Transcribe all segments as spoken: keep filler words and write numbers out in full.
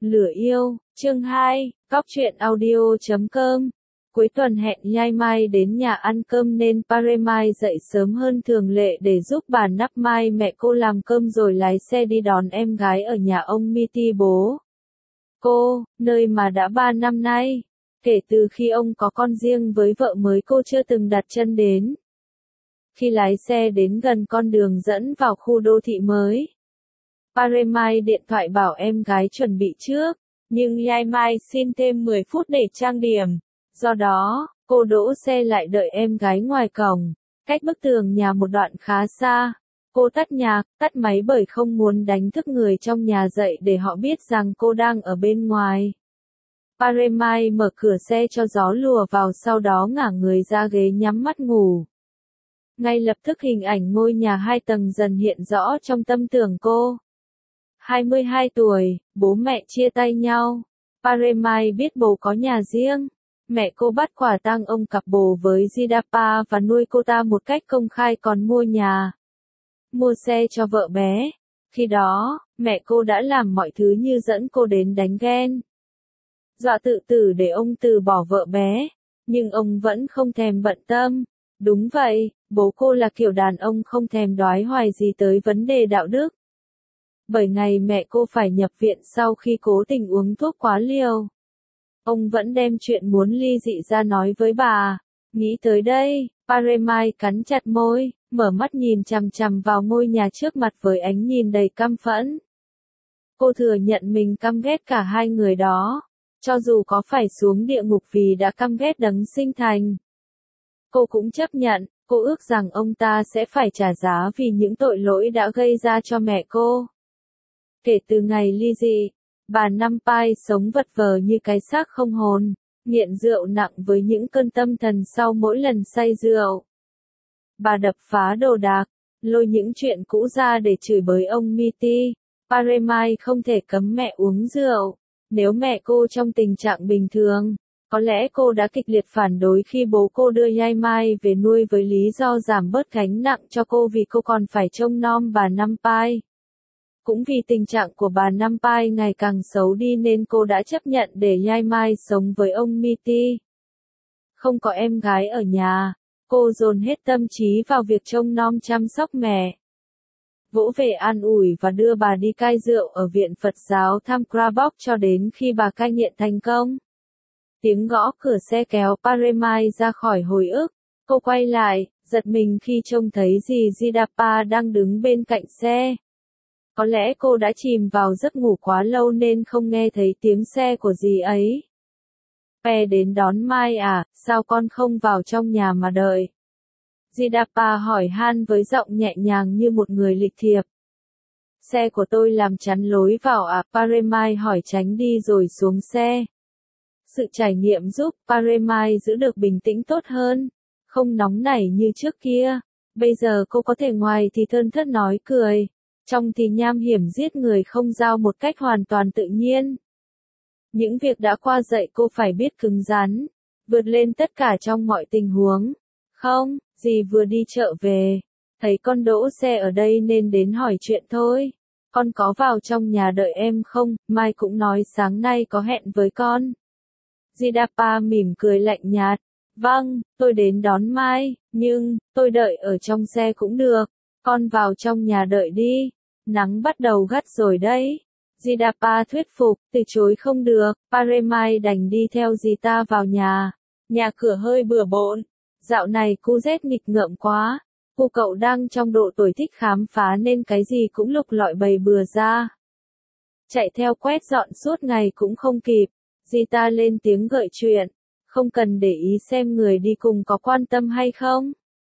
Lửa yêu, chương hai, Cóc truyện audio chấm com. Cuối tuần hẹn Nhai Mai đến nhà ăn cơm nên Pare Mai dậy sớm hơn thường lệ để giúp bà Nắp Mai mẹ cô làm cơm rồi lái xe đi đón em gái ở nhà ông Miti bố cô, nơi mà đã ba năm nay, kể từ khi ông có con riêng với vợ mới cô chưa từng đặt chân đến. Khi lái xe đến gần con đường dẫn vào khu đô thị mới, Pare Mai điện thoại bảo em gái chuẩn bị trước, nhưng Nhai Mai xin thêm mười phút để trang điểm. Do đó, cô đỗ xe lại đợi em gái ngoài cổng, cách bức tường nhà một đoạn khá xa. Cô tắt nhạc, tắt máy bởi không muốn đánh thức người trong nhà dậy để họ biết rằng cô đang ở bên ngoài. Pare Mai mở cửa xe cho gió lùa vào, sau đó ngả người ra ghế nhắm mắt ngủ. Ngay lập tức hình ảnh ngôi nhà hai tầng dần hiện rõ trong tâm tưởng cô. hai mươi hai tuổi, bố mẹ chia tay nhau. Pare Mai biết bố có nhà riêng. Mẹ cô bắt quả tang ông cặp bồ với Jidapa và nuôi cô ta một cách công khai, còn mua nhà, mua xe cho vợ bé. Khi đó, mẹ cô đã làm mọi thứ như dẫn cô đến đánh ghen, dọa tự tử để ông từ bỏ vợ bé. Nhưng ông vẫn không thèm bận tâm. Đúng vậy, bố cô là kiểu đàn ông không thèm đoái hoài gì tới vấn đề đạo đức. Bởi ngày mẹ cô phải nhập viện sau khi cố tình uống thuốc quá liều, ông vẫn đem chuyện muốn ly dị ra nói với bà. Nghĩ tới đây, Pare Mai cắn chặt môi, mở mắt nhìn chằm chằm vào ngôi nhà trước mặt với ánh nhìn đầy căm phẫn. Cô thừa nhận mình căm ghét cả hai người đó, cho dù có phải xuống địa ngục vì đã căm ghét đấng sinh thành. Cô cũng chấp nhận, cô ước rằng ông ta sẽ phải trả giá vì những tội lỗi đã gây ra cho mẹ cô. Kể từ ngày ly dị, bà Nam Pai sống vật vờ như cái xác không hồn, nghiện rượu nặng với những cơn tâm thần sau mỗi lần say rượu. Bà đập phá đồ đạc, lôi những chuyện cũ ra để chửi bới ông Miti. Pare Mai không thể cấm mẹ uống rượu. Nếu mẹ cô trong tình trạng bình thường, có lẽ cô đã kịch liệt phản đối khi bố cô đưa Nhai Mai về nuôi với lý do giảm bớt gánh nặng cho cô vì cô còn phải trông nom bà Nam Pai. Cũng vì tình trạng của bà Nam Pai ngày càng xấu đi nên cô đã chấp nhận để Nhai Mai sống với ông Miti. Không có em gái ở nhà, cô dồn hết tâm trí vào việc trông nom chăm sóc mẹ, vỗ về an ủi và đưa bà đi cai rượu ở viện Phật giáo Tham Krabok cho đến khi bà cai nghiện thành công. Tiếng gõ cửa xe kéo Pare Mai ra khỏi hồi ức. Cô quay lại, giật mình khi trông thấy dì Jidapa đang đứng bên cạnh xe. Có lẽ cô đã chìm vào giấc ngủ quá lâu nên không nghe thấy tiếng xe của dì ấy. Pe đến đón Mai à, sao con không vào trong nhà mà đợi? Jidapa hỏi han với giọng nhẹ nhàng như một người lịch thiệp. Xe của tôi làm chắn lối vào à? Pare Mai hỏi tránh đi rồi xuống xe. Sự trải nghiệm giúp Pare Mai giữ được bình tĩnh tốt hơn, không nóng nảy như trước kia. Bây giờ cô có thể ngoài thì thơn thớt nói cười, trong thì nham hiểm giết người không giao một cách hoàn toàn tự nhiên. Những việc đã qua dạy cô phải biết cứng rắn, vượt lên tất cả trong mọi tình huống. Không, dì vừa đi chợ về, thấy con đỗ xe ở đây nên đến hỏi chuyện thôi. Con có vào trong nhà đợi em không? Mai cũng nói sáng nay có hẹn với con. Jidapa mỉm cười lạnh nhạt. Vâng, tôi đến đón Mai, nhưng, tôi đợi ở trong xe cũng được. Con vào trong nhà đợi đi. Nắng bắt đầu gắt rồi đấy. Jidapa thuyết phục, từ chối không được. Pare Mai đành đi theo dì ta vào nhà. Nhà cửa hơi bừa bộn. Dạo này cu rét nghịch ngợm quá. Cô cậu đang trong độ tuổi thích khám phá nên cái gì cũng lục lọi bày bừa ra. Chạy theo quét dọn suốt ngày cũng không kịp. Dì ta lên tiếng gợi chuyện. Không cần để ý xem người đi cùng có quan tâm hay không.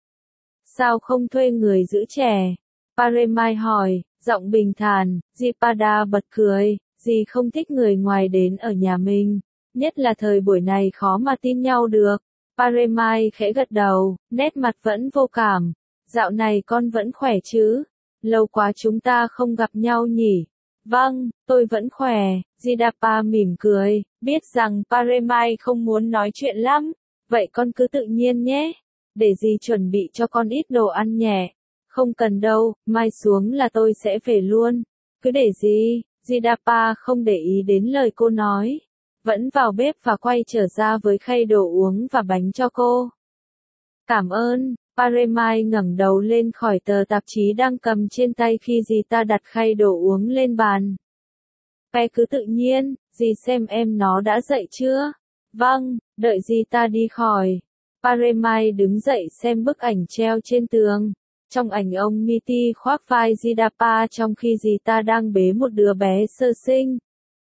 Sao không thuê người giữ trẻ? Pare Mai hỏi, giọng bình thản. Jipada bật cười. Dì không thích người ngoài đến ở nhà mình. Nhất là thời buổi này khó mà tin nhau được. Pare Mai khẽ gật đầu, nét mặt vẫn vô cảm. Dạo này con vẫn khỏe chứ? Lâu quá chúng ta không gặp nhau nhỉ? Vâng, tôi vẫn khỏe. Jidapa mỉm cười, biết rằng Pare Mai không muốn nói chuyện lắm. Vậy con cứ tự nhiên nhé. Để dì chuẩn bị cho con ít đồ ăn nhẹ. Không cần đâu, mai xuống là tôi sẽ về luôn. Cứ để dì. Jidapa không để ý đến lời cô nói, vẫn vào bếp và quay trở ra với khay đồ uống và bánh cho cô. Cảm ơn, Paremai ngẩng đầu lên khỏi tờ tạp chí đang cầm trên tay khi dì ta đặt khay đồ uống lên bàn. Pe cứ tự nhiên, dì xem em nó đã dậy chưa? Vâng, đợi dì ta đi khỏi. Paremai đứng dậy xem bức ảnh treo trên tường. Trong ảnh ông Miti khoác vai Jidapa trong khi dì ta đang bế một đứa bé sơ sinh.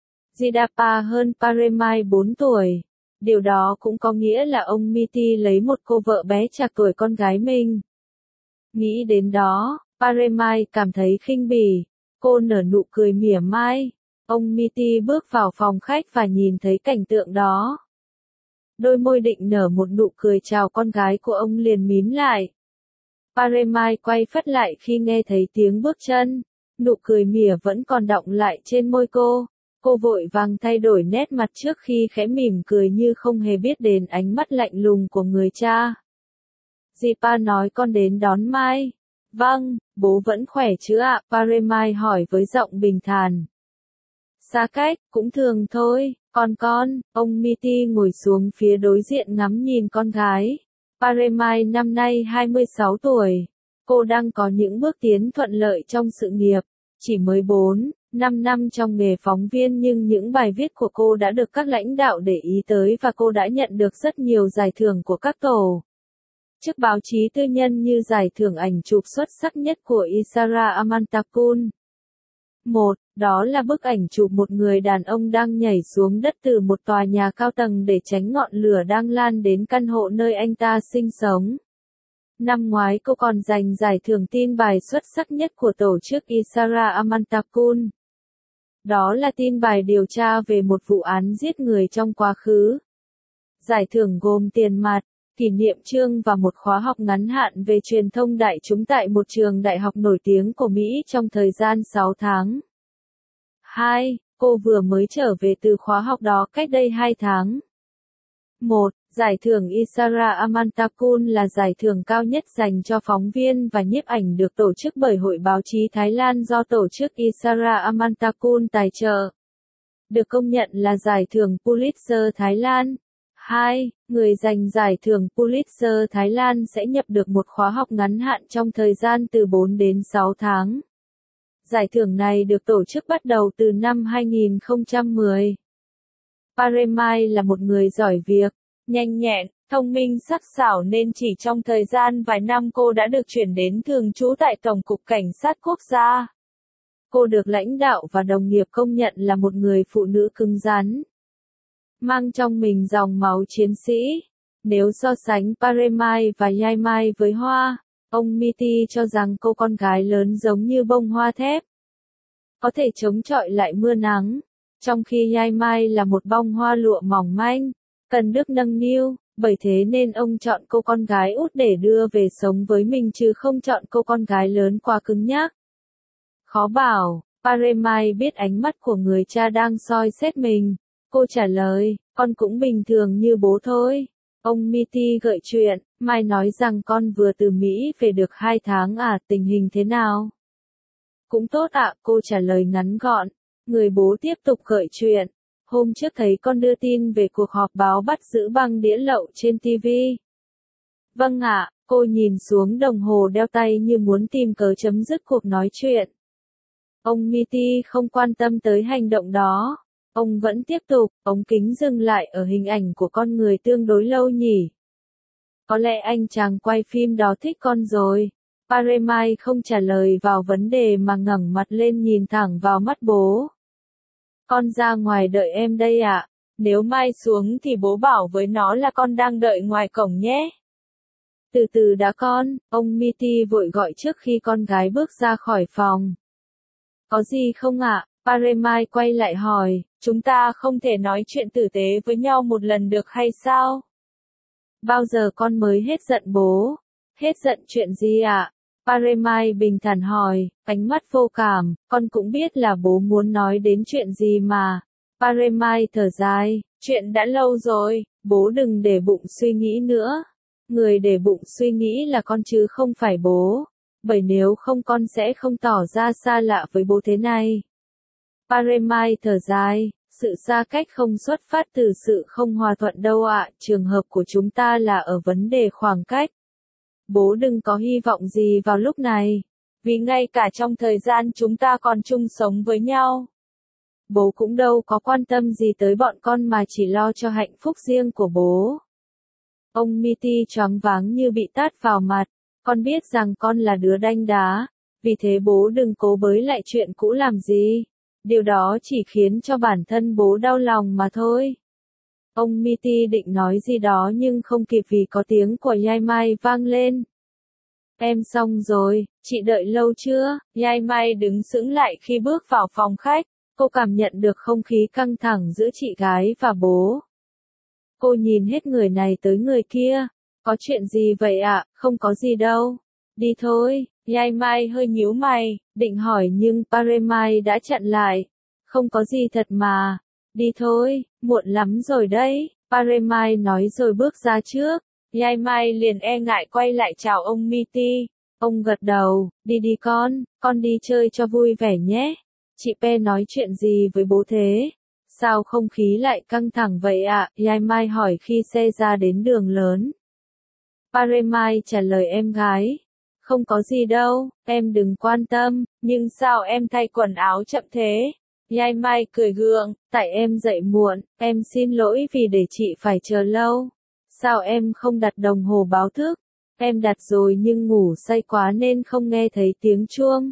Jidapa hơn Paremai bốn tuổi. Điều đó cũng có nghĩa là ông Miti lấy một cô vợ bé trạc tuổi con gái mình. Nghĩ đến đó, Paremai cảm thấy khinh bỉ. Cô nở nụ cười mỉa mai. Ông Miti bước vào phòng khách và nhìn thấy cảnh tượng đó. Đôi môi định nở một nụ cười chào con gái của ông liền mím lại. Paremai quay phắt lại khi nghe thấy tiếng bước chân. Nụ cười mỉa vẫn còn đọng lại trên môi cô. Cô vội vàng thay đổi nét mặt trước khi khẽ mỉm cười như không hề biết đến ánh mắt lạnh lùng của người cha. Jipa nói con đến đón Mai. Vâng, bố vẫn khỏe chứ ạ? Paremai hỏi với giọng bình thản. Xa cách, cũng thường thôi, còn con, ông Miti ngồi xuống phía đối diện ngắm nhìn con gái. Paremai năm nay hai mươi sáu tuổi. Cô đang có những bước tiến thuận lợi trong sự nghiệp. Chỉ mới bốn, năm năm trong nghề phóng viên nhưng những bài viết của cô đã được các lãnh đạo để ý tới và cô đã nhận được rất nhiều giải thưởng của các tổ chức báo chí tư nhân như giải thưởng ảnh chụp xuất sắc nhất của Isara Amantakul. Một, đó là bức ảnh chụp một người đàn ông đang nhảy xuống đất từ một tòa nhà cao tầng để tránh ngọn lửa đang lan đến căn hộ nơi anh ta sinh sống. Năm ngoái cô còn giành giải thưởng tin bài xuất sắc nhất của tổ chức Isara Amantakul. Đó là tin bài điều tra về một vụ án giết người trong quá khứ. Giải thưởng gồm tiền mặt, kỷ niệm chương và một khóa học ngắn hạn về truyền thông đại chúng tại một trường đại học nổi tiếng của Mỹ trong thời gian sáu tháng. hai. Cô vừa mới trở về từ khóa học đó cách đây hai tháng. một. Giải thưởng Isara Amantakul là giải thưởng cao nhất dành cho phóng viên và nhiếp ảnh được tổ chức bởi Hội Báo chí Thái Lan do tổ chức Isara Amantakul tài trợ. Được công nhận là giải thưởng Pulitzer Thái Lan. hai. Người giành giải thưởng Pulitzer Thái Lan sẽ nhập được một khóa học ngắn hạn trong thời gian từ bốn đến sáu tháng. Giải thưởng này được tổ chức bắt đầu từ năm hai nghìn không trăm mười. Paremai là một người giỏi việc, nhanh nhẹn, thông minh sắc sảo nên chỉ trong thời gian vài năm cô đã được chuyển đến thường trú tại Tổng cục Cảnh sát Quốc gia. Cô được lãnh đạo và đồng nghiệp công nhận là một người phụ nữ cứng rắn, mang trong mình dòng máu chiến sĩ. Nếu so sánh Paremai và Yaimai với hoa, ông Miti cho rằng cô con gái lớn giống như bông hoa thép, có thể chống chọi lại mưa nắng, trong khi Yaimai là một bông hoa lụa mỏng manh, cần được nâng niu, bởi thế nên ông chọn cô con gái út để đưa về sống với mình chứ không chọn cô con gái lớn quá cứng nhắc. Khó bảo, Paremai biết ánh mắt của người cha đang soi xét mình. Cô trả lời, con cũng bình thường như bố thôi. Ông Miti gợi chuyện, Mai nói rằng con vừa từ Mỹ về được hai tháng à, tình hình thế nào? Cũng tốt ạ, cô trả lời ngắn gọn. Người bố tiếp tục gợi chuyện. Hôm trước thấy con đưa tin về cuộc họp báo bắt giữ băng đĩa lậu trên ti vi. Vâng ạ, cô nhìn xuống đồng hồ đeo tay như muốn tìm cớ chấm dứt cuộc nói chuyện. Ông Miti không quan tâm tới hành động đó. Ông vẫn tiếp tục, ống kính dừng lại ở hình ảnh của con người tương đối lâu nhỉ. Có lẽ anh chàng quay phim đó thích con rồi. Paremai không trả lời vào vấn đề mà ngẩng mặt lên nhìn thẳng vào mắt bố. Con ra ngoài đợi em đây ạ. Nếu Mai xuống thì bố bảo với nó là con đang đợi ngoài cổng nhé. Từ từ đã con, ông Miti vội gọi trước khi con gái bước ra khỏi phòng. Có gì không ạ? Paremai quay lại hỏi, chúng ta không thể nói chuyện tử tế với nhau một lần được hay sao? Bao giờ con mới hết giận bố? Hết giận chuyện gì ạ? Paremai bình thản hỏi, ánh mắt vô cảm, con cũng biết là bố muốn nói đến chuyện gì mà. Paremai thở dài, chuyện đã lâu rồi, bố đừng để bụng suy nghĩ nữa. Người để bụng suy nghĩ là con chứ không phải bố. Bởi nếu không con sẽ không tỏ ra xa lạ với bố thế này. Paremai thở dài, sự xa cách không xuất phát từ sự không hòa thuận đâu ạ, trường hợp của chúng ta là ở vấn đề khoảng cách. Bố đừng có hy vọng gì vào lúc này, vì ngay cả trong thời gian chúng ta còn chung sống với nhau, bố cũng đâu có quan tâm gì tới bọn con mà chỉ lo cho hạnh phúc riêng của bố. Ông Mitty choáng váng như bị tát vào mặt, con biết rằng con là đứa đanh đá, vì thế bố đừng cố bới lại chuyện cũ làm gì, điều đó chỉ khiến cho bản thân bố đau lòng mà thôi. Ông Mitty định nói gì đó nhưng không kịp vì có tiếng của Yai Mai vang lên. Em xong rồi, chị đợi lâu chưa? Yai Mai đứng sững lại khi bước vào phòng khách, cô cảm nhận được không khí căng thẳng giữa chị gái và bố. Cô nhìn hết người này tới người kia, có chuyện gì vậy ạ? À? Không có gì đâu. Đi thôi, Yai Mai hơi nhíu mày, định hỏi nhưng Paremai đã chặn lại. Không có gì thật mà. Đi thôi, muộn lắm rồi đấy, Paremai nói rồi bước ra trước. Yai Mai liền e ngại quay lại chào ông Mitty. Ông gật đầu, đi đi con, con đi chơi cho vui vẻ nhé. Chị Pe nói chuyện gì với bố thế? Sao không khí lại căng thẳng vậy ạ? À? Yai Mai hỏi khi xe ra đến đường lớn. Paremai trả lời em gái. Không có gì đâu, em đừng quan tâm, nhưng sao em thay quần áo chậm thế? Yai Mai cười gượng, tại em dậy muộn, em xin lỗi vì để chị phải chờ lâu. Sao em không đặt đồng hồ báo thức? Em đặt rồi nhưng ngủ say quá nên không nghe thấy tiếng chuông.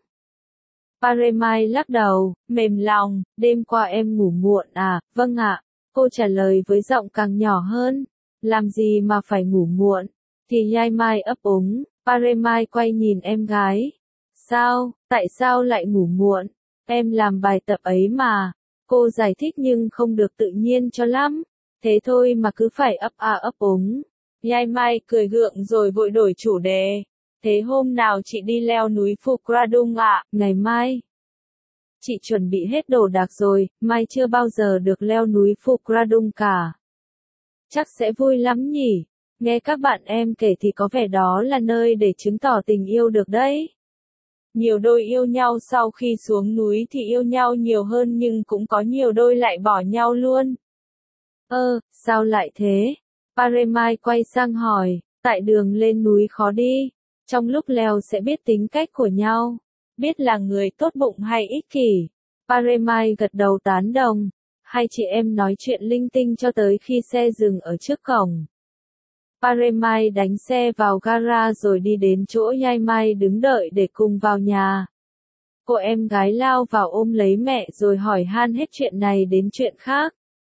Paremai lắc đầu, mềm lòng, đêm qua em ngủ muộn à? Vâng ạ, cô trả lời với giọng càng nhỏ hơn. Làm gì mà phải ngủ muộn? Thì Yai Mai ấp úng, Paremai quay nhìn em gái. Sao, tại sao lại ngủ muộn? Em làm bài tập ấy mà. Cô giải thích nhưng không được tự nhiên cho lắm. Thế thôi mà cứ phải ấp a ấp úng. Yai Mai cười gượng rồi vội đổi chủ đề. Thế hôm nào chị đi leo núi Phu Kradung ạ? Ngày mai. Chị chuẩn bị hết đồ đạc rồi, mai chưa bao giờ được leo núi Phu Kradung cả. Chắc sẽ vui lắm nhỉ? Nghe các bạn em kể thì có vẻ đó là nơi để chứng tỏ tình yêu được đấy. Nhiều đôi yêu nhau sau khi xuống núi thì yêu nhau nhiều hơn nhưng cũng có nhiều đôi lại bỏ nhau luôn. Ơ, sao lại thế? Paremai quay sang hỏi, tại đường lên núi khó đi, trong lúc leo sẽ biết tính cách của nhau, biết là người tốt bụng hay ích kỷ. Paremai gật đầu tán đồng, hai chị em nói chuyện linh tinh cho tới khi xe dừng ở trước cổng. Paremai đánh xe vào gara rồi đi đến chỗ Yai Mai đứng đợi để cùng vào nhà. Cô em gái lao vào ôm lấy mẹ rồi hỏi han hết chuyện này đến chuyện khác.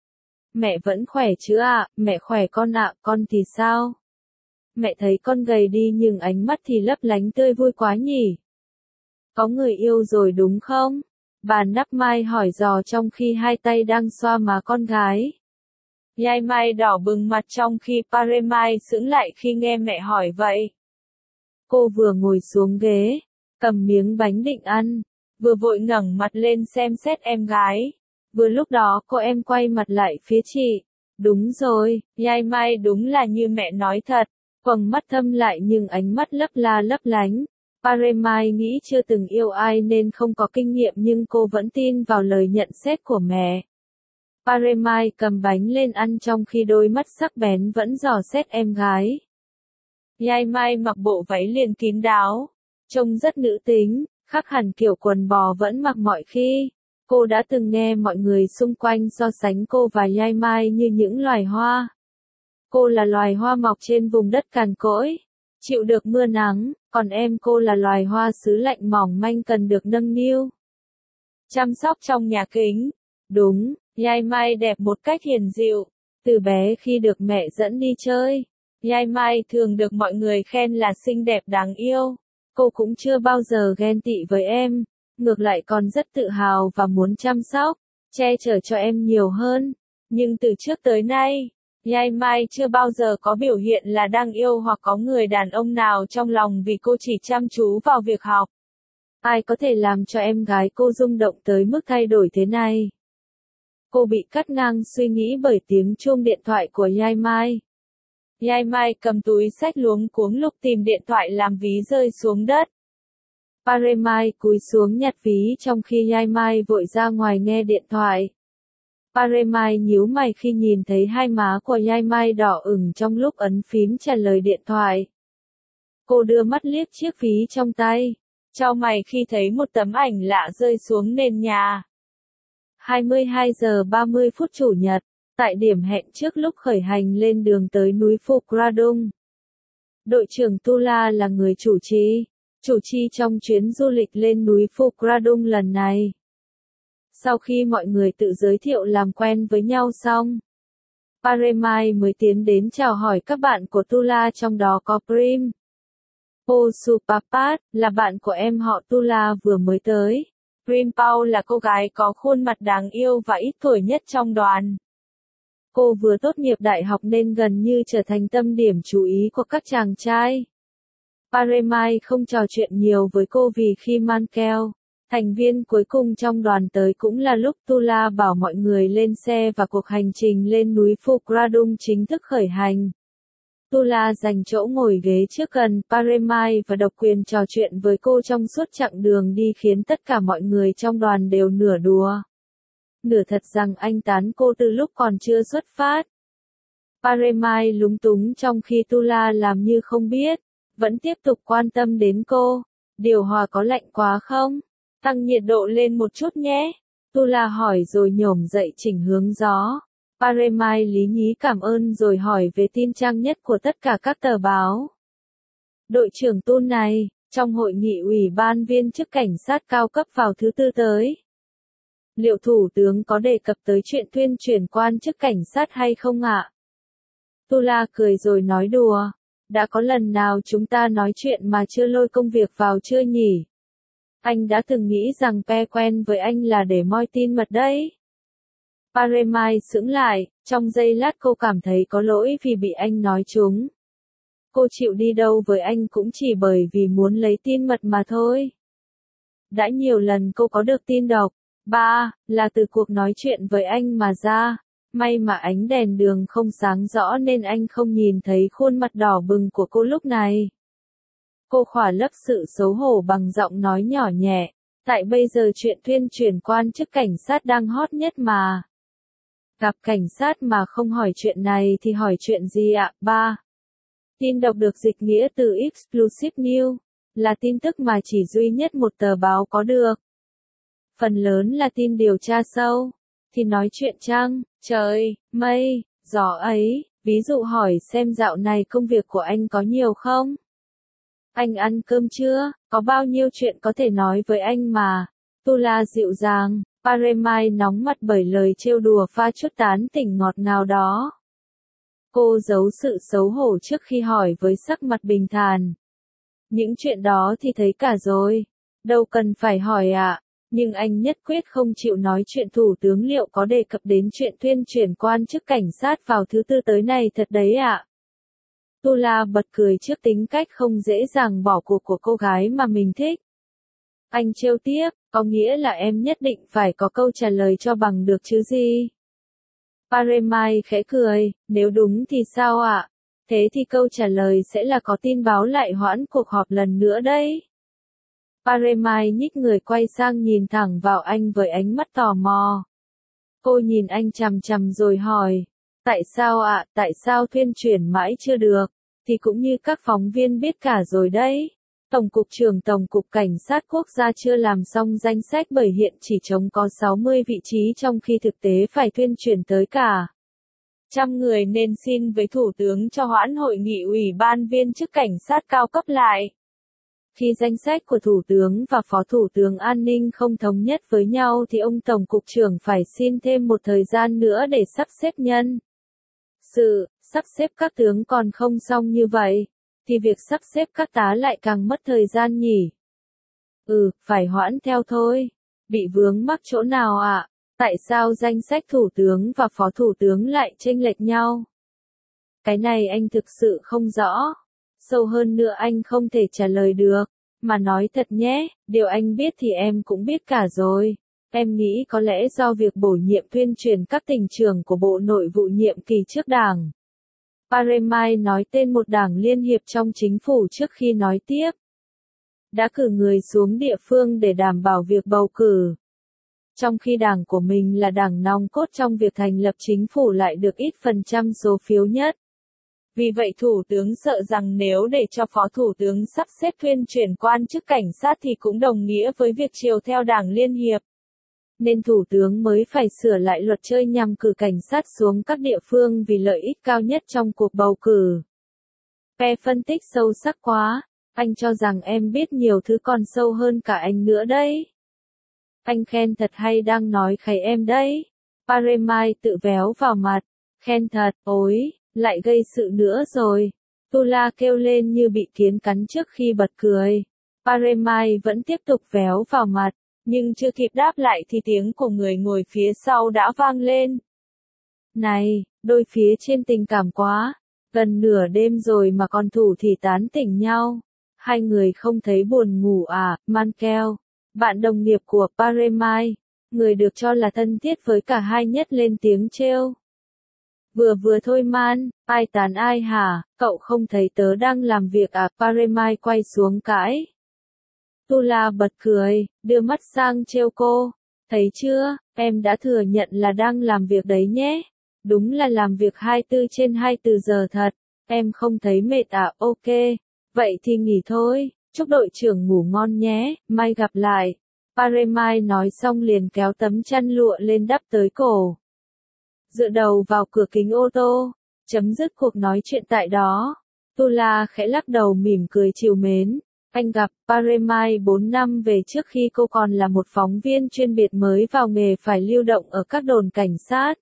Mẹ vẫn khỏe chứ ạ? Mẹ khỏe con ạ, con thì sao? Mẹ thấy con gầy đi nhưng ánh mắt thì lấp lánh tươi vui quá nhỉ? Có người yêu rồi đúng không? Bà Nắp Mai hỏi dò trong khi hai tay đang xoa má con gái. Yai Mai đỏ bừng mặt trong khi Paremai sững lại khi nghe mẹ hỏi vậy. Cô vừa ngồi xuống ghế, cầm miếng bánh định ăn, vừa vội ngẩng mặt lên xem xét em gái. Vừa lúc đó cô em quay mặt lại phía chị. Đúng rồi, Yai Mai đúng là như mẹ nói thật. Quầng mắt thâm lại nhưng ánh mắt lấp la lấp lánh. Paremai nghĩ chưa từng yêu ai nên không có kinh nghiệm nhưng cô vẫn tin vào lời nhận xét của mẹ. Paremai cầm bánh lên ăn trong khi đôi mắt sắc bén vẫn dò xét em gái. Yai Mai mặc bộ váy liền kín đáo, trông rất nữ tính, khác hẳn kiểu quần bò vẫn mặc mọi khi. Cô đã từng nghe mọi người xung quanh so sánh cô và Yai Mai như những loài hoa. Cô là loài hoa mọc trên vùng đất cằn cỗi, chịu được mưa nắng, còn em cô là loài hoa xứ lạnh mỏng manh cần được nâng niu, chăm sóc trong nhà kính. Đúng, Yai Mai đẹp một cách hiền dịu. Từ bé khi được mẹ dẫn đi chơi, Yai Mai thường được mọi người khen là xinh đẹp đáng yêu. Cô cũng chưa bao giờ ghen tị với em, ngược lại còn rất tự hào và muốn chăm sóc, che chở cho em nhiều hơn. Nhưng từ trước tới nay, Yai Mai chưa bao giờ có biểu hiện là đang yêu hoặc có người đàn ông nào trong lòng vì cô chỉ chăm chú vào việc học. Ai có thể làm cho em gái cô rung động tới mức thay đổi thế này? Cô bị cắt ngang suy nghĩ bởi tiếng chuông điện thoại của Yai Mai. Yai Mai cầm túi xách luống cuống lục tìm điện thoại làm ví rơi xuống đất. Paremai cúi xuống nhặt ví trong khi Yaimai vội ra ngoài nghe điện thoại. Paremai nhíu mày khi nhìn thấy hai má của Yaimai đỏ ửng trong lúc ấn phím trả lời điện thoại. Cô đưa mắt liếc chiếc ví trong tay, chau mày khi thấy một tấm ảnh lạ rơi xuống nền nhà. hai mươi hai giờ ba mươi phút Chủ nhật, tại điểm hẹn trước lúc khởi hành lên đường tới núi Phu-Kradung. Đội trưởng Tula là người chủ trì, chủ trì trong chuyến du lịch lên núi Phu-Kradung lần này. Sau khi mọi người tự giới thiệu làm quen với nhau xong, Paremai mới tiến đến chào hỏi các bạn của Tula, trong đó có Prim Posupapat, là bạn của em họ Tula vừa mới tới. Prim Pau là cô gái có khuôn mặt đáng yêu và ít tuổi nhất trong đoàn. Cô vừa tốt nghiệp đại học nên gần như trở thành tâm điểm chú ý của các chàng trai. Paremai không trò chuyện nhiều với cô vì khi Mankel, thành viên cuối cùng trong đoàn tới cũng là lúc Tula bảo mọi người lên xe và cuộc hành trình lên núi Phu-Kradung chính thức khởi hành. Tula dành chỗ ngồi ghế trước gần Paremai và độc quyền trò chuyện với cô trong suốt chặng đường đi, khiến tất cả mọi người trong đoàn đều nửa đùa, nửa thật rằng anh tán cô từ lúc còn chưa xuất phát. Paremai lúng túng trong khi Tula làm như không biết, vẫn tiếp tục quan tâm đến cô. Điều hòa có lạnh quá không? Tăng nhiệt độ lên một chút nhé. Tula hỏi rồi nhổm dậy chỉnh hướng gió. Paremai lý nhí cảm ơn rồi hỏi về tin trang nhất của tất cả các tờ báo. Đội trưởng Tun này, trong hội nghị ủy ban viên chức cảnh sát cao cấp vào thứ Tư tới, liệu Thủ tướng có đề cập tới chuyện tuyên chuyển quan chức cảnh sát hay không ạ? Tula cười rồi nói đùa. Đã có lần nào chúng ta nói chuyện mà chưa lôi công việc vào chưa nhỉ? Anh đã từng nghĩ rằng pe quen với anh là để moi tin mật đấy. Paremai sững lại, trong giây lát cô cảm thấy có lỗi vì bị anh nói trúng. Cô chịu đi đâu với anh cũng chỉ bởi vì muốn lấy tin mật mà thôi. Đã nhiều lần cô có được tin độc. Ba, là từ cuộc nói chuyện với anh mà ra. May mà ánh đèn đường không sáng rõ nên anh không nhìn thấy khuôn mặt đỏ bừng của cô lúc này. Cô khỏa lấp sự xấu hổ bằng giọng nói nhỏ nhẹ. Tại bây giờ chuyện tuyên chuyển quan chức cảnh sát đang hot nhất mà. Gặp cảnh sát mà không hỏi chuyện này thì hỏi chuyện gì ạ? Ba. Tin độc được dịch nghĩa từ Exclusive News, là tin tức mà chỉ duy nhất một tờ báo có được. Phần lớn là tin điều tra sâu. Thì nói chuyện trăng, trời, mây, gió ấy. Ví dụ hỏi xem dạo này công việc của anh có nhiều không? Anh ăn cơm chưa? Có bao nhiêu chuyện có thể nói với anh mà. Tula dịu dàng. Paremai nóng mặt bởi lời trêu đùa pha chút tán tỉnh ngọt ngào đó. Cô giấu sự xấu hổ trước khi hỏi với sắc mặt bình thản. Những chuyện đó thì thấy cả rồi. Đâu cần phải hỏi ạ. À. Nhưng anh nhất quyết không chịu nói chuyện Thủ tướng liệu có đề cập đến chuyện tuyên chuyển quan chức cảnh sát vào thứ Tư tới này thật đấy ạ. À. Tula bật cười trước tính cách không dễ dàng bỏ cuộc của cô gái mà mình thích. Anh trêu tiếp, có nghĩa là em nhất định phải có câu trả lời cho bằng được chứ gì? Paremai khẽ cười, nếu đúng thì sao ạ? À? Thế thì câu trả lời sẽ là có tin báo lại hoãn cuộc họp lần nữa đấy. Paremai nhích người quay sang nhìn thẳng vào anh với ánh mắt tò mò. Cô nhìn anh chằm chằm rồi hỏi, tại sao ạ, à? Tại sao tuyên chuyển mãi chưa được? Thì cũng như các phóng viên biết cả rồi đấy. Tổng cục trưởng Tổng cục Cảnh sát Quốc gia chưa làm xong danh sách bởi hiện chỉ trống có sáu mươi vị trí trong khi thực tế phải tuyên chuyển tới cả trăm người nên xin với Thủ tướng cho hoãn hội nghị ủy ban viên chức cảnh sát cao cấp lại. Khi danh sách của Thủ tướng và Phó Thủ tướng An ninh không thống nhất với nhau thì ông Tổng cục trưởng phải xin thêm một thời gian nữa để sắp xếp nhân sự, sắp xếp các tướng còn không xong như vậy. Thì việc sắp xếp các tá lại càng mất thời gian nhỉ? Ừ, phải hoãn theo thôi. Bị vướng mắc chỗ nào ạ? À? Tại sao danh sách thủ tướng và phó thủ tướng lại chênh lệch nhau? Cái này anh thực sự không rõ. Sâu hơn nữa anh không thể trả lời được. Mà nói thật nhé, điều anh biết thì em cũng biết cả rồi. Em nghĩ có lẽ do việc bổ nhiệm tuyên truyền các tỉnh trưởng của Bộ Nội vụ nhiệm kỳ trước Đảng. Paremai nói tên một đảng liên hiệp trong chính phủ trước khi nói tiếp. đã cử người xuống địa phương để đảm bảo việc bầu cử. Trong khi đảng của mình là đảng nòng cốt trong việc thành lập chính phủ lại được ít phần trăm số phiếu nhất. Vì vậy Thủ tướng sợ rằng nếu để cho Phó Thủ tướng sắp xếp thuyên chuyển quan chức cảnh sát thì cũng đồng nghĩa với việc chiều theo Đảng Liên Hiệp. Nên Thủ tướng mới phải sửa lại luật chơi nhằm cử cảnh sát xuống các địa phương vì lợi ích cao nhất trong cuộc bầu cử. Pe phân tích sâu sắc quá, anh cho rằng em biết nhiều thứ còn sâu hơn cả anh nữa đấy. Anh khen thật hay đang nói khẩy em đấy. Paremai tự véo vào mặt, khen thật, ối, lại gây sự nữa rồi. Tula kêu lên như bị kiến cắn trước khi bật cười. Paremai vẫn tiếp tục véo vào mặt, nhưng chưa kịp đáp lại thì tiếng của người ngồi phía sau đã vang lên. Này, đôi phía trên tình cảm quá, gần nửa đêm rồi mà còn thủ thì tán tỉnh nhau. Hai người không thấy buồn ngủ à, Mankel, bạn đồng nghiệp của Paremai, người được cho là thân thiết với cả hai nhất lên tiếng trêu. Vừa vừa thôi Man, ai tán ai hả, cậu không thấy tớ đang làm việc à, Paremai quay xuống cãi. Tula bật cười, đưa mắt sang trêu cô, thấy chưa, em đã thừa nhận là đang làm việc đấy nhé, đúng là làm việc hai mươi bốn trên hai mươi bốn giờ thật, em không thấy mệt à, ok, vậy thì nghỉ thôi, chúc đội trưởng ngủ ngon nhé, mai gặp lại. Paremai nói xong liền kéo tấm chăn lụa lên đắp tới cổ. Dựa đầu vào cửa kính ô tô, chấm dứt cuộc nói chuyện tại đó. Tula khẽ lắc đầu mỉm cười trìu mến. Anh gặp Paremai bốn năm về trước khi cô còn là một phóng viên chuyên biệt mới vào nghề phải lưu động ở các đồn cảnh sát.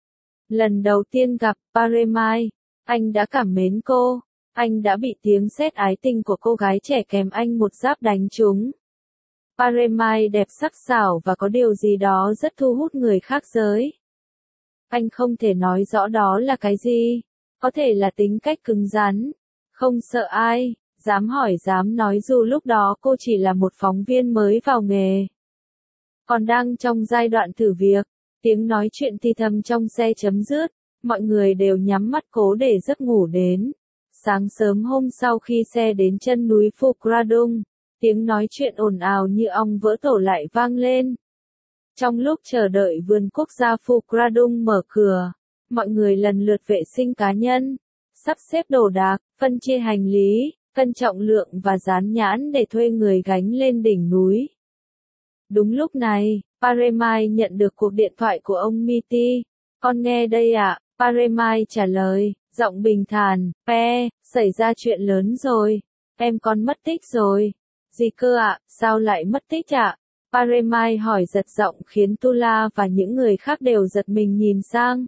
Lần đầu tiên gặp Paremai, anh đã cảm mến cô. Anh đã bị tiếng sét ái tình của cô gái trẻ kèm anh một giáp đánh trúng. Paremai đẹp sắc sảo và có điều gì đó rất thu hút người khác giới. Anh không thể nói rõ đó là cái gì. Có thể là tính cách cứng rắn, không sợ ai, dám hỏi dám nói dù lúc đó cô chỉ là một phóng viên mới vào nghề. Còn đang trong giai đoạn thử việc, tiếng nói chuyện thì thầm trong xe chấm dứt, mọi người đều nhắm mắt cố để giấc ngủ đến. Sáng sớm hôm sau khi xe đến chân núi Phukradung, tiếng nói chuyện ồn ào như ong vỡ tổ lại vang lên. Trong lúc chờ đợi vườn quốc gia Phukradung mở cửa, mọi người lần lượt vệ sinh cá nhân, sắp xếp đồ đạc, phân chia hành lý, cân trọng lượng và dán nhãn để thuê người gánh lên đỉnh núi. Đúng lúc này, Paremai nhận được cuộc điện thoại của ông Miti. Con nghe đây ạ, à? Paremai trả lời, giọng bình thản, Pe, xảy ra chuyện lớn rồi, em con mất tích rồi. Gì cơ ạ, à? Sao lại mất tích ạ? À? Paremai hỏi giật giọng khiến Tula và những người khác đều giật mình nhìn sang.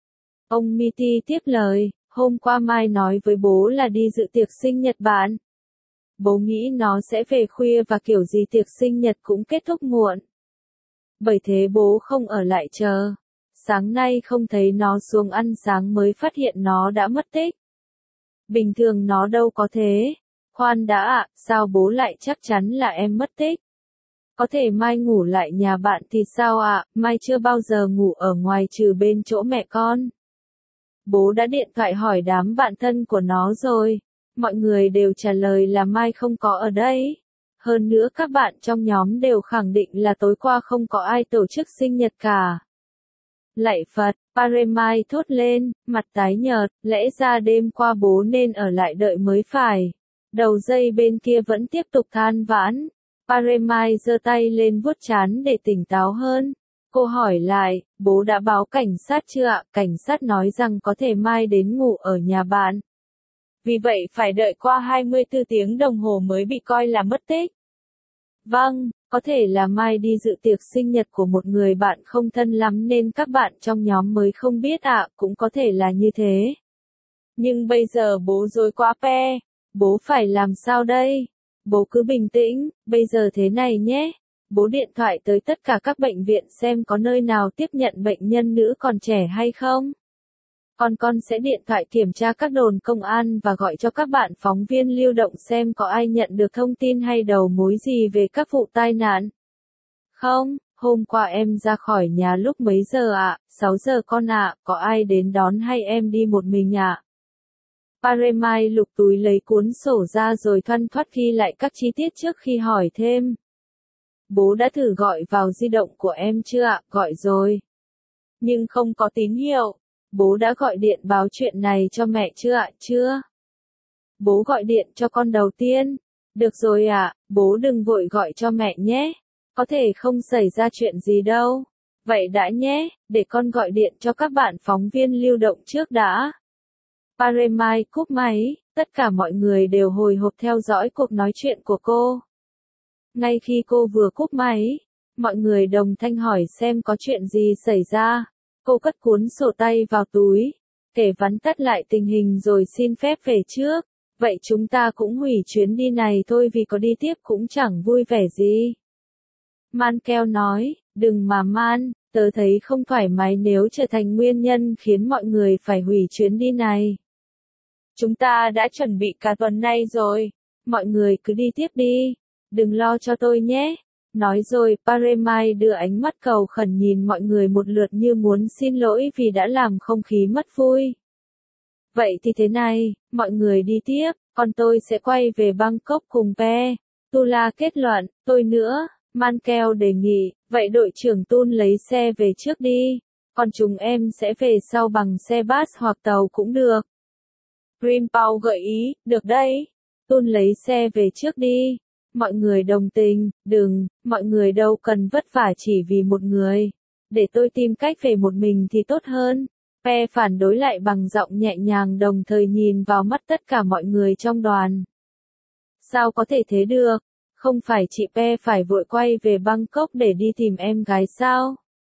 Ông Miti tiếp lời, hôm qua Mai nói với bố là đi dự tiệc sinh nhật bạn. Bố nghĩ nó sẽ về khuya và kiểu gì tiệc sinh nhật cũng kết thúc muộn. Bởi thế bố không ở lại chờ. Sáng nay không thấy nó xuống ăn sáng mới phát hiện nó đã mất tích. Bình thường nó đâu có thế. Khoan đã ạ, à, sao bố lại chắc chắn là em mất tích? Có thể Mai ngủ lại nhà bạn thì sao ạ, à? Mai chưa bao giờ ngủ ở ngoài trừ bên chỗ mẹ con. Bố đã điện thoại hỏi đám bạn thân của nó rồi. Mọi người đều trả lời là Mai không có ở đây. Hơn nữa các bạn trong nhóm đều khẳng định là tối qua không có ai tổ chức sinh nhật cả. Lạy Phật, Paremai thốt lên, mặt tái nhợt, lẽ ra đêm qua bố nên ở lại đợi mới phải. Đầu dây bên kia vẫn tiếp tục than vãn. Paremai giơ tay lên vuốt trán để tỉnh táo hơn. Cô hỏi lại, bố đã báo cảnh sát chưa ạ? Cảnh sát nói rằng có thể Mai đến ngủ ở nhà bạn. Vì vậy phải đợi qua hai mươi tư tiếng đồng hồ mới bị coi là mất tích. Vâng, có thể là Mai đi dự tiệc sinh nhật của một người bạn không thân lắm nên các bạn trong nhóm mới không biết ạ, à, cũng có thể là như thế. Nhưng bây giờ bố rối quá Pe, bố phải làm sao đây? Bố cứ bình tĩnh, bây giờ thế này nhé. Bố điện thoại tới tất cả các bệnh viện xem có nơi nào tiếp nhận bệnh nhân nữ còn trẻ hay không. Còn con sẽ điện thoại kiểm tra các đồn công an và gọi cho các bạn phóng viên lưu động xem có ai nhận được thông tin hay đầu mối gì về các vụ tai nạn. Không, hôm qua em ra khỏi nhà lúc mấy giờ ạ? À? sáu giờ con ạ, à, có ai đến đón hay em đi một mình ạ? À? Paremai lục túi lấy cuốn sổ ra rồi thoăn thoắt ghi lại các chi tiết trước khi hỏi thêm. Bố đã thử gọi vào di động của em chưa ạ? Gọi rồi. Nhưng không có tín hiệu. Bố đã gọi điện báo chuyện này cho mẹ chưa ạ? Chưa. Bố gọi điện cho con đầu tiên. Được rồi ạ, bố đừng vội gọi cho mẹ nhé. Có thể không xảy ra chuyện gì đâu. Vậy đã nhé, để con gọi điện cho các bạn phóng viên lưu động trước đã. Paremai cúp máy, tất cả mọi người đều hồi hộp theo dõi cuộc nói chuyện của cô. Ngay khi cô vừa cúp máy, mọi người đồng thanh hỏi xem có chuyện gì xảy ra. Cô cất cuốn sổ tay vào túi, kể vắn tắt lại tình hình rồi xin phép về trước. Vậy chúng ta cũng hủy chuyến đi này thôi vì có đi tiếp cũng chẳng vui vẻ gì. Mankel nói, đừng mà Man, tớ thấy không thoải mái nếu trở thành nguyên nhân khiến mọi người phải hủy chuyến đi này. Chúng ta đã chuẩn bị cả tuần nay rồi, mọi người cứ đi tiếp đi, đừng lo cho tôi nhé. Nói rồi Paremai đưa ánh mắt cầu khẩn nhìn mọi người một lượt như muốn xin lỗi vì đã làm không khí mất vui. Vậy thì thế này, mọi người đi tiếp, còn tôi sẽ quay về Bangkok cùng Pe. Tula kết luận, tôi nữa, Mankel đề nghị, vậy đội trưởng Tun lấy xe về trước đi, còn chúng em sẽ về sau bằng xe bus hoặc tàu cũng được. Primpao gợi ý, được đấy, Tun lấy xe về trước đi. Mọi người đồng tình, đừng, mọi người đâu cần vất vả chỉ vì một người. Để tôi tìm cách về một mình thì tốt hơn. Pe phản đối lại bằng giọng nhẹ nhàng đồng thời nhìn vào mắt tất cả mọi người trong đoàn. Sao có thể thế được? Không phải chị Pe phải vội quay về Bangkok để đi tìm em gái sao?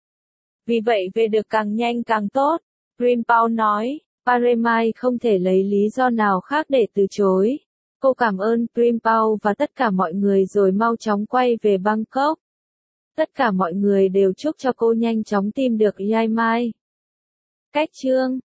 Vì vậy về được càng nhanh càng tốt. Primpao nói, Paremai không thể lấy lý do nào khác để từ chối. Cô cảm ơn Primpao và tất cả mọi người rồi mau chóng quay về Bangkok. Tất cả mọi người đều chúc cho cô nhanh chóng tìm được Yai Mai. Cách chương